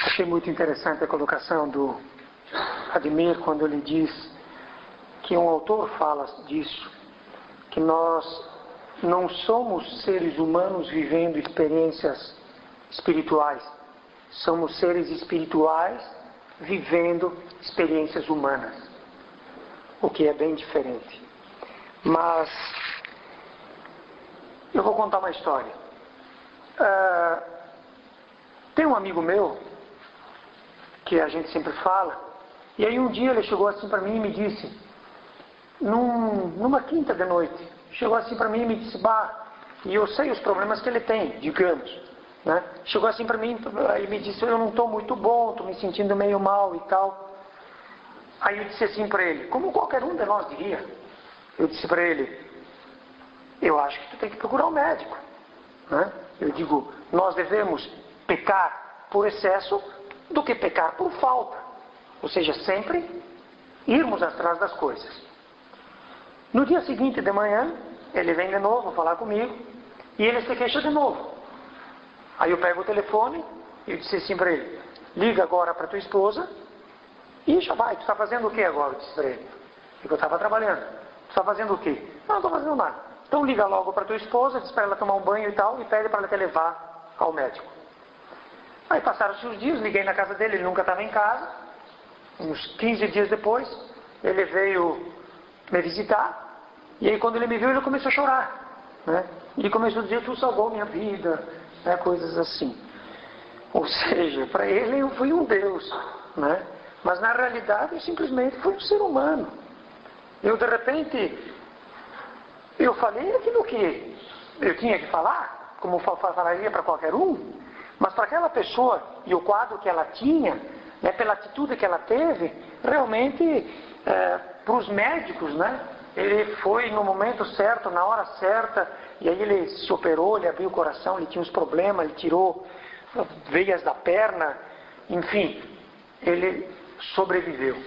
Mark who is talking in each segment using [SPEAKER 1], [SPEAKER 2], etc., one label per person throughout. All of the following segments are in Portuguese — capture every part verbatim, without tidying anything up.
[SPEAKER 1] Achei muito interessante a colocação do Ademir quando ele diz que um autor fala disso, que nós não somos seres humanos vivendo experiências espirituais, somos seres espirituais vivendo experiências humanas, o que é bem diferente. Mas eu vou contar uma história. Uh, tem um amigo meu que a gente sempre fala, e aí um dia ele chegou assim para mim e me disse, num, numa quinta de noite, chegou assim para mim e me disse, bah, e eu sei os problemas que ele tem, digamos, né? Chegou assim para mim e me disse, eu não estou muito bom, estou me sentindo meio mal e tal. Aí eu disse assim para ele, como qualquer um de nós diria, eu disse para ele, eu acho que tu tem que procurar um médico, né? Eu digo, nós devemos pecar por excesso do que pecar por falta, ou seja, sempre irmos atrás das coisas. No dia seguinte de manhã, ele vem de novo falar comigo e ele se queixa de novo. Aí eu pego o telefone e eu disse assim para ele, liga agora para tua esposa e já vai, tu está fazendo o que agora? Eu disse para ele, porque eu estava trabalhando. Tu está fazendo o quê? Não, não estou fazendo nada. Então liga logo para tua esposa, diz para ela tomar um banho e tal e pede para ela te levar ao médico. Aí passaram-se os dias, liguei na casa dele, ele nunca estava em casa. Uns quinze dias depois, ele veio me visitar. E aí quando ele me viu, ele começou a chorar, né? Ele começou a dizer, tu salvou minha vida, né? Coisas assim. Ou seja, para ele eu fui um Deus, né? Mas na realidade eu simplesmente fui um ser humano. Eu de repente, eu falei aquilo que eu tinha que falar, como falaria para qualquer um. Mas para aquela pessoa e o quadro que ela tinha, né, pela atitude que ela teve, realmente, é, para os médicos, né, ele foi no momento certo, na hora certa, e aí ele se operou, ele abriu o coração, ele tinha uns problemas, ele tirou veias da perna, enfim, ele sobreviveu.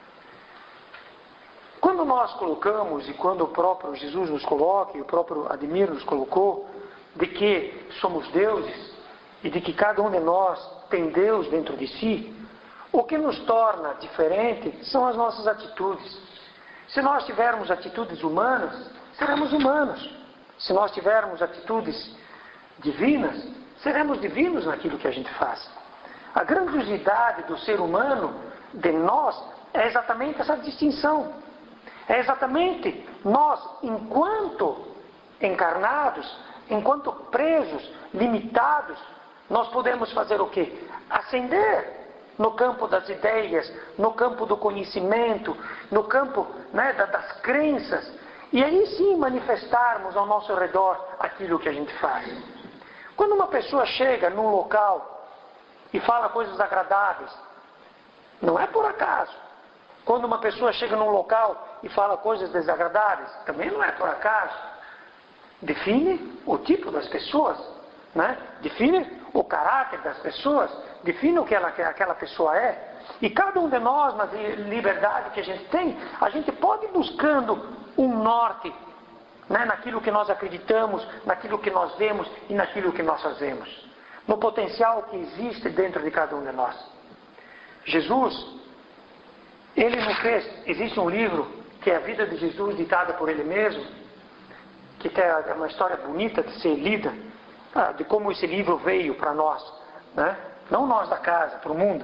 [SPEAKER 1] Quando nós colocamos, e quando o próprio Jesus nos coloca, e o próprio Ademir nos colocou, de que somos deuses, e de que cada um de nós tem Deus dentro de si, o que nos torna diferente são as nossas atitudes. Se nós tivermos atitudes humanas, seremos humanos. Se nós tivermos atitudes divinas, seremos divinos naquilo que a gente faz. A grandiosidade do ser humano, de nós, é exatamente essa distinção. É exatamente nós, enquanto encarnados, enquanto presos, limitados, nós podemos fazer o quê? Ascender no campo das ideias, no campo do conhecimento, no campo, né, das crenças, e aí sim manifestarmos ao nosso redor aquilo que a gente faz. Quando uma pessoa chega num local e fala coisas agradáveis, não é por acaso. Quando uma pessoa chega num local e fala coisas desagradáveis, também não é por acaso. Define o tipo das pessoas, né? Define o caráter das pessoas, define o que ela, aquela pessoa é. E cada um de nós, na liberdade que a gente tem, a gente pode ir buscando um norte, né, naquilo que nós acreditamos, naquilo que nós vemos e naquilo que nós fazemos. No potencial que existe dentro de cada um de nós. Jesus, ele não fez... Existe um livro que é a vida de Jesus ditada por ele mesmo, que é uma história bonita de ser lida, de como esse livro veio para nós, né? Não nós da casa, para o mundo.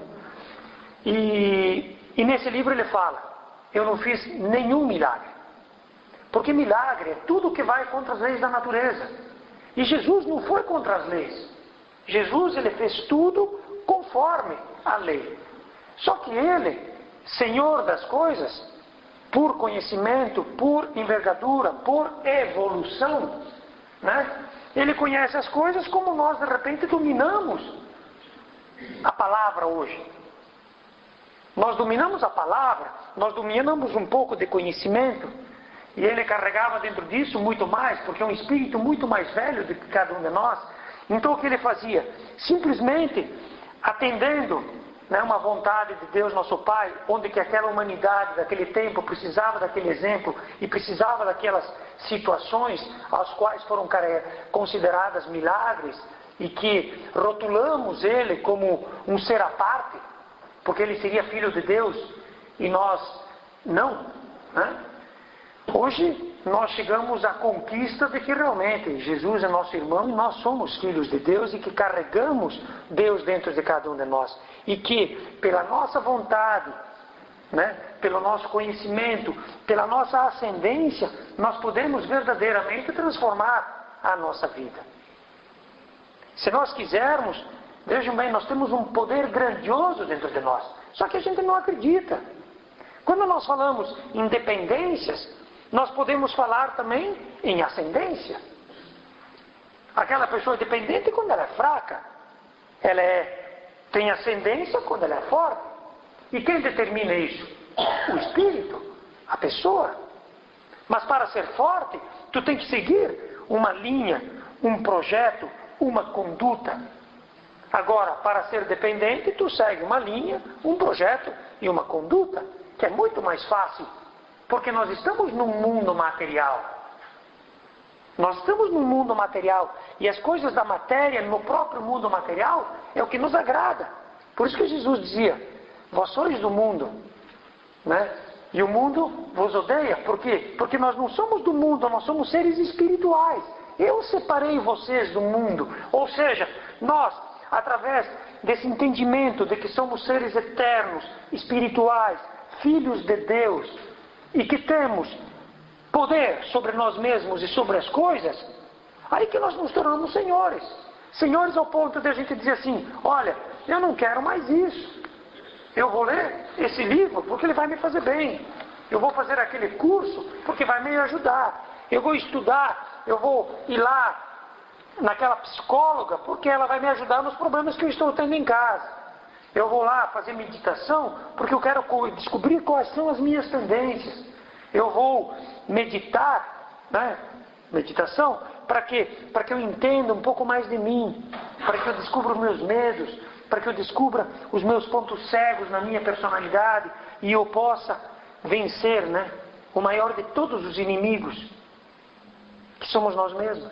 [SPEAKER 1] E, e nesse livro ele fala, eu não fiz nenhum milagre. Porque milagre é tudo que vai contra as leis da natureza. E Jesus não foi contra as leis. Jesus, ele fez tudo conforme a lei. Só que ele, Senhor das coisas, por conhecimento, por envergadura, por evolução, né? Ele conhece as coisas como nós de repente dominamos a palavra hoje. Nós dominamos a palavra, nós dominamos um pouco de conhecimento, e ele carregava dentro disso muito mais, porque é um espírito muito mais velho do que cada um de nós. Então o que ele fazia? Simplesmente atendendo, né, uma vontade de Deus nosso Pai, onde que aquela humanidade daquele tempo precisava daquele exemplo e precisava daquelas situações as quais foram consideradas milagres, e que rotulamos ele como um ser à parte, porque ele seria filho de Deus e nós não, né? Hoje nós chegamos à conquista de que realmente Jesus é nosso irmão e nós somos filhos de Deus e que carregamos Deus dentro de cada um de nós. E que pela nossa vontade, né, pelo nosso conhecimento, pela nossa ascendência, nós podemos verdadeiramente transformar a nossa vida. Se nós quisermos, vejam bem, nós temos um poder grandioso dentro de nós, só que a gente não acredita. Quando nós falamos em dependências, nós podemos falar também em ascendência. Aquela pessoa é dependente quando ela é fraca. Ela é, tem ascendência quando ela é forte. E quem determina isso? O Espírito, a pessoa. Mas para ser forte, tu tem que seguir uma linha, um projeto, uma conduta. Agora, para ser dependente, tu segue uma linha, um projeto e uma conduta, que é muito mais fácil. Porque nós estamos num mundo material. Nós estamos num mundo material. E as coisas da matéria, no próprio mundo material, é o que nos agrada. Por isso que Jesus dizia, vós sois do mundo, né? E o mundo vos odeia. Por quê? Porque nós não somos do mundo, nós somos seres espirituais. Eu separei vocês do mundo. Ou seja, nós, através desse entendimento de que somos seres eternos, espirituais, filhos de Deus, e que temos poder sobre nós mesmos e sobre as coisas, aí que nós nos tornamos senhores. Senhores ao ponto de a gente dizer assim, olha, eu não quero mais isso. Eu vou ler esse livro porque ele vai me fazer bem. Eu vou fazer aquele curso porque vai me ajudar. Eu vou estudar, eu vou ir lá naquela psicóloga porque ela vai me ajudar nos problemas que eu estou tendo em casa. Eu vou lá fazer meditação porque eu quero descobrir quais são as minhas tendências. Eu vou meditar, né? Meditação, para quê? Para que eu entenda um pouco mais de mim, para que eu descubra os meus medos, para que eu descubra os meus pontos cegos na minha personalidade e eu possa vencer, né? O maior de todos os inimigos, que somos nós mesmos.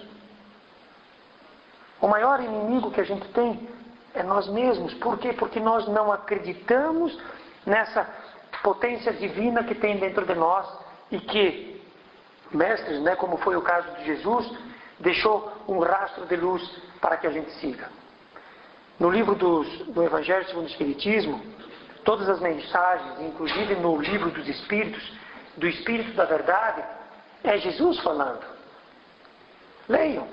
[SPEAKER 1] O maior inimigo que a gente tem é nós mesmos. Por quê? Porque nós não acreditamos nessa potência divina que tem dentro de nós e que, mestres, né, como foi o caso de Jesus, deixou um rastro de luz para que a gente siga. No livro dos, do Evangelho segundo o Espiritismo, todas as mensagens, inclusive no livro dos Espíritos, do Espírito da Verdade, é Jesus falando. Leiam.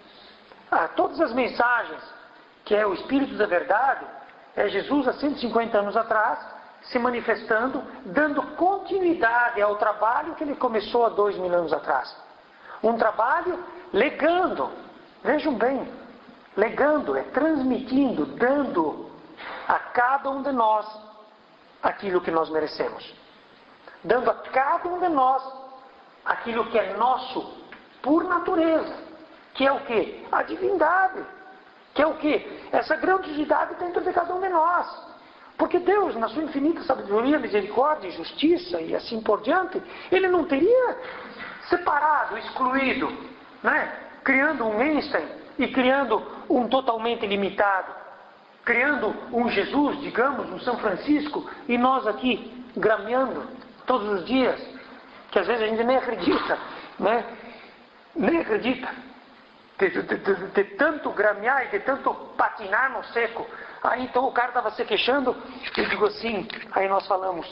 [SPEAKER 1] Ah, todas as mensagens que é o Espírito da Verdade, é Jesus há cento e cinquenta anos atrás, se manifestando, dando continuidade ao trabalho que ele começou há dois mil anos atrás. Um trabalho legando, vejam bem, legando, é transmitindo, dando a cada um de nós aquilo que nós merecemos. Dando a cada um de nós aquilo que é nosso por natureza, que é o quê? A divindade. Que é o quê? Essa grandiosidade dentro de cada um de nós. Porque Deus, na sua infinita sabedoria, misericórdia, justiça e assim por diante, Ele não teria separado, excluído, né? Criando um Einstein e criando um totalmente limitado. Criando um Jesus, digamos, um São Francisco, e nós aqui grameando todos os dias, que às vezes a gente nem acredita, né? Nem acredita. De, de, de, de tanto gramear e de tanto patinar no seco. Aí então o cara estava se queixando, eu digo assim, aí nós falamos,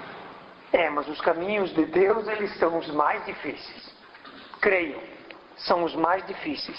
[SPEAKER 1] é, mas os caminhos de Deus, eles são os mais difíceis. Creiam, são os mais difíceis.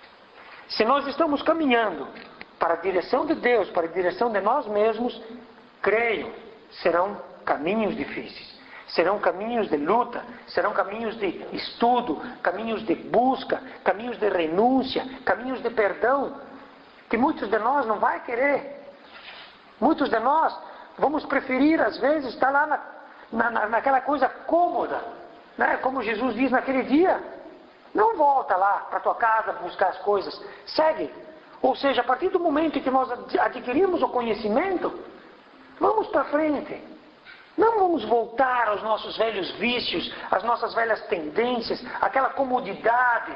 [SPEAKER 1] Se nós estamos caminhando para a direção de Deus, para a direção de nós mesmos, creiam, serão caminhos difíceis. Serão caminhos de luta, serão caminhos de estudo, caminhos de busca, caminhos de renúncia, caminhos de perdão, que muitos de nós não vai querer. Muitos de nós vamos preferir, às vezes, estar lá na, na, naquela coisa cômoda, né? Como Jesus diz naquele dia, não volta lá para a tua casa buscar as coisas, segue. Ou seja, a partir do momento em que nós adquirimos o conhecimento, vamos para frente. Não vamos voltar aos nossos velhos vícios, às nossas velhas tendências, aquela comodidade,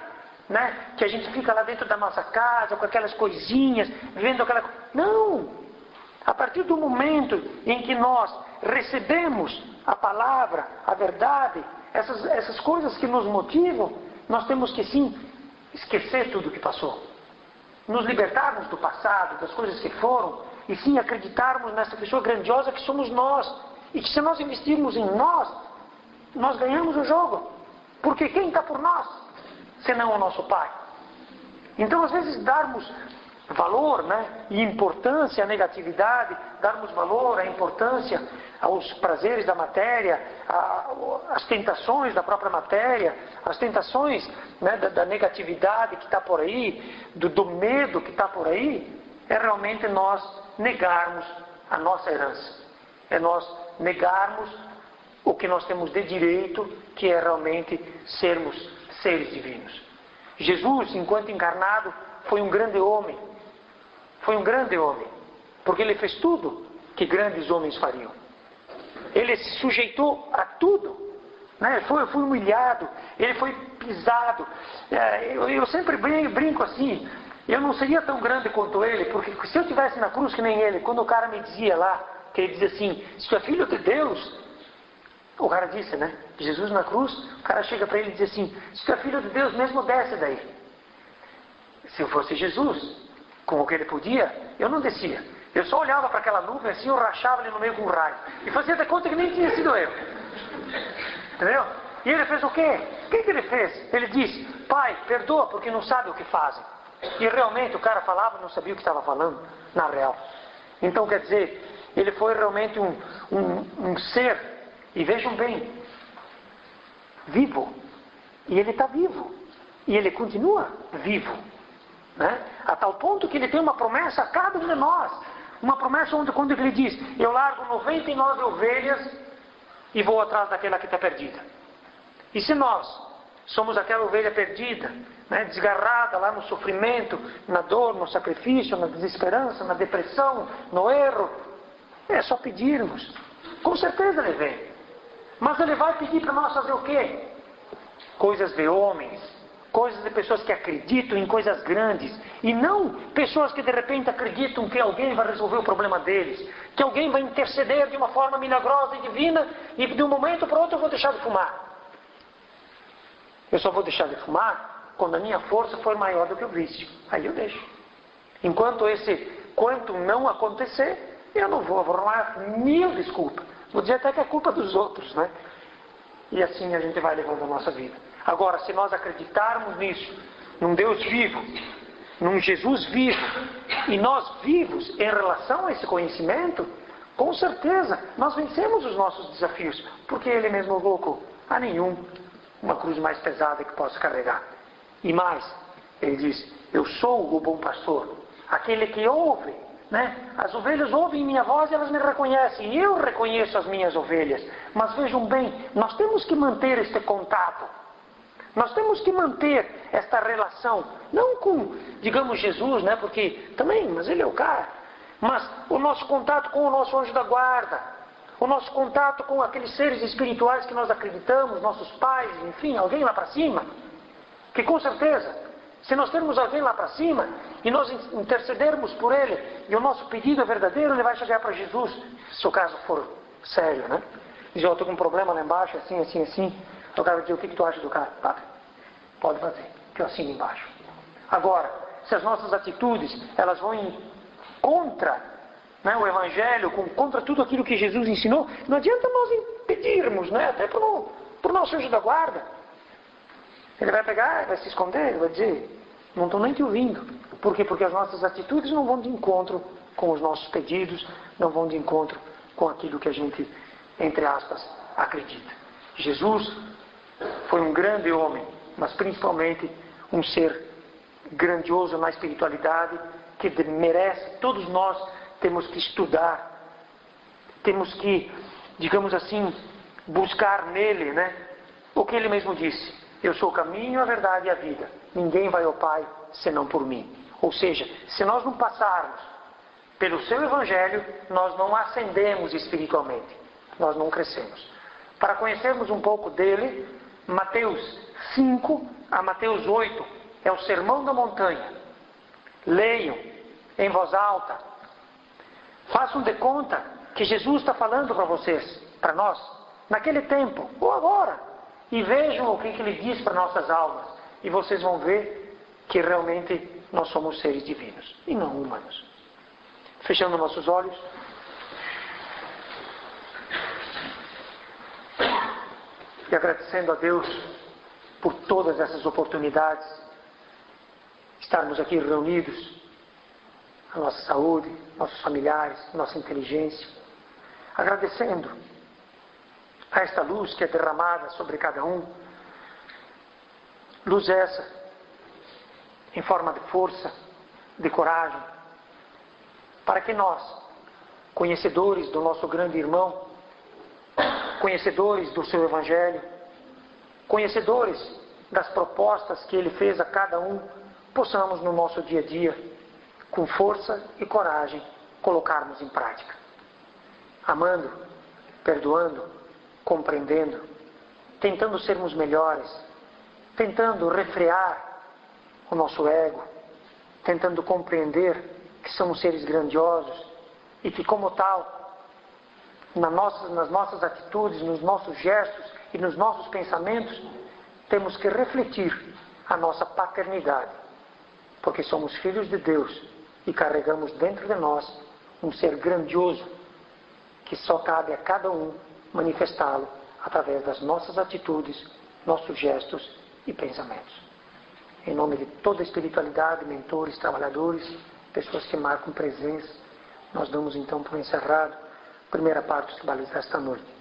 [SPEAKER 1] né? Que a gente fica lá dentro da nossa casa com aquelas coisinhas, vivendo aquela... Não! A partir do momento em que nós recebemos a palavra, a verdade, essas, essas coisas que nos motivam, nós temos que sim esquecer tudo o que passou. Nos libertarmos do passado, das coisas que foram, e sim acreditarmos nessa pessoa grandiosa que somos nós. E que se nós investirmos em nós, nós ganhamos o jogo. Porque quem está por nós, senão o nosso Pai? Então, às vezes, darmos valor, né, e importância à negatividade, darmos valor à importância aos prazeres da matéria, às tentações da própria matéria, às tentações, né, da, da negatividade que está por aí, do, do medo que está por aí, é realmente nós negarmos a nossa herança. É nós negarmos o que nós temos de direito, que é realmente sermos seres divinos. Jesus, enquanto encarnado, foi um grande homem. Foi um grande homem. Porque ele fez tudo que grandes homens fariam. Ele se sujeitou a tudo. Né? Foi, foi humilhado. Ele foi pisado. É, eu, eu sempre brinco assim. Eu não seria tão grande quanto ele. Porque se eu estivesse na cruz que nem ele, quando o cara me dizia lá, que ele dizia assim, se tu é filho de Deus... O cara disse, né? Jesus na cruz, o cara chega para ele e diz assim, se tu é filho de Deus, mesmo desce daí. Se eu fosse Jesus, com o que ele podia, eu não descia. Eu só olhava para aquela nuvem assim, eu rachava ele no meio com um raio. E fazia de conta que nem tinha sido eu. Entendeu? E ele fez o quê? O que, que ele fez? Ele disse, Pai, perdoa porque não sabe o que fazem. E realmente o cara falava, não sabia o que estava falando, na real. Então quer dizer, ele foi realmente um, um, um ser... E vejam bem, vivo. E ele está vivo. E ele continua vivo. Né? A tal ponto que ele tem uma promessa a cada um de nós. Uma promessa onde quando ele diz, eu largo noventa e nove ovelhas e vou atrás daquela que está perdida. E se nós somos aquela ovelha perdida, né, desgarrada lá no sofrimento, na dor, no sacrifício, na desesperança, na depressão, no erro, é só pedirmos. Com certeza ele vem. Mas ele vai pedir para nós fazer o quê? Coisas de homens, coisas de pessoas que acreditam em coisas grandes, e não pessoas que de repente acreditam que alguém vai resolver o problema deles, que alguém vai interceder de uma forma milagrosa e divina, e de um momento para o outro eu vou deixar de fumar. Eu só vou deixar de fumar quando a minha força for maior do que o vício. Aí eu deixo. Enquanto esse quanto não acontecer, eu não vou arrumar mil desculpas. Vou dizer até que é culpa dos outros, né? E assim a gente vai levando a nossa vida. Agora, se nós acreditarmos nisso, num Deus vivo, num Jesus vivo, e nós vivos em relação a esse conhecimento, com certeza nós vencemos os nossos desafios, porque Ele mesmo colocou. Há nenhum uma cruz mais pesada que possa carregar. E mais, Ele diz, eu sou o bom pastor, aquele que ouve. Né? As ovelhas ouvem minha voz e elas me reconhecem. E eu reconheço as minhas ovelhas. Mas vejam bem, nós temos que manter este contato. Nós temos que manter esta relação. Não com, digamos, Jesus, né? Porque também, mas ele é o cara. Mas o nosso contato com o nosso anjo da guarda. O nosso contato com aqueles seres espirituais que nós acreditamos, nossos pais, enfim, alguém lá para cima. Que com certeza... Se nós temos alguém lá para cima e nós intercedermos por ele e o nosso pedido é verdadeiro, ele vai chegar para Jesus, se o caso for sério, né? Diz, eu estou com um problema lá embaixo, assim, assim, assim. O cara vai dizer, o que, que tu acha do cara? Tá, pode fazer, que eu assino embaixo. Agora, se as nossas atitudes, elas vão em contra, né, o Evangelho, contra tudo aquilo que Jesus ensinou, não adianta nós impedirmos, né, até para o nosso anjo da guarda. Ele vai pegar, vai se esconder, vai dizer, não estou nem te ouvindo. Por quê? Porque as nossas atitudes não vão de encontro com os nossos pedidos, não vão de encontro com aquilo que a gente, entre aspas, acredita. Jesus foi um grande homem, mas principalmente um ser grandioso na espiritualidade, que merece, todos nós temos que estudar, temos que, digamos assim, buscar nele, né? O que ele mesmo disse. Eu sou o caminho, a verdade e a vida. Ninguém vai ao Pai senão por mim. Ou seja, se nós não passarmos pelo seu Evangelho, nós não ascendemos espiritualmente. Nós não crescemos. Para conhecermos um pouco dele, Mateus cinco a Mateus oito é o Sermão da Montanha. Leiam em voz alta. Façam de conta que Jesus está falando para vocês, para nós, naquele tempo, ou agora. E vejam o que, que Ele diz para nossas almas. E vocês vão ver que realmente nós somos seres divinos e não humanos. Fechando nossos olhos. E agradecendo a Deus por todas essas oportunidades, estarmos aqui reunidos, a nossa saúde, nossos familiares, nossa inteligência, agradecendo a esta luz que é derramada sobre cada um, luz essa, em forma de força, de coragem, para que nós, conhecedores do nosso grande irmão, conhecedores do seu Evangelho, conhecedores das propostas que Ele fez a cada um, possamos no nosso dia a dia, com força e coragem, colocarmos em prática. Amando, perdoando, compreendendo, tentando sermos melhores, tentando refrear o nosso ego, tentando compreender que somos seres grandiosos e que, como tal, nas nossas, nas nossas atitudes, nos nossos gestos e nos nossos pensamentos, temos que refletir a nossa paternidade, porque somos filhos de Deus e carregamos dentro de nós um ser grandioso que só cabe a cada um manifestá-lo através das nossas atitudes, nossos gestos e pensamentos. Em nome de toda a espiritualidade, mentores, trabalhadores, pessoas que marcam presença, nós damos então por encerrado a primeira parte dos trabalhos desta noite.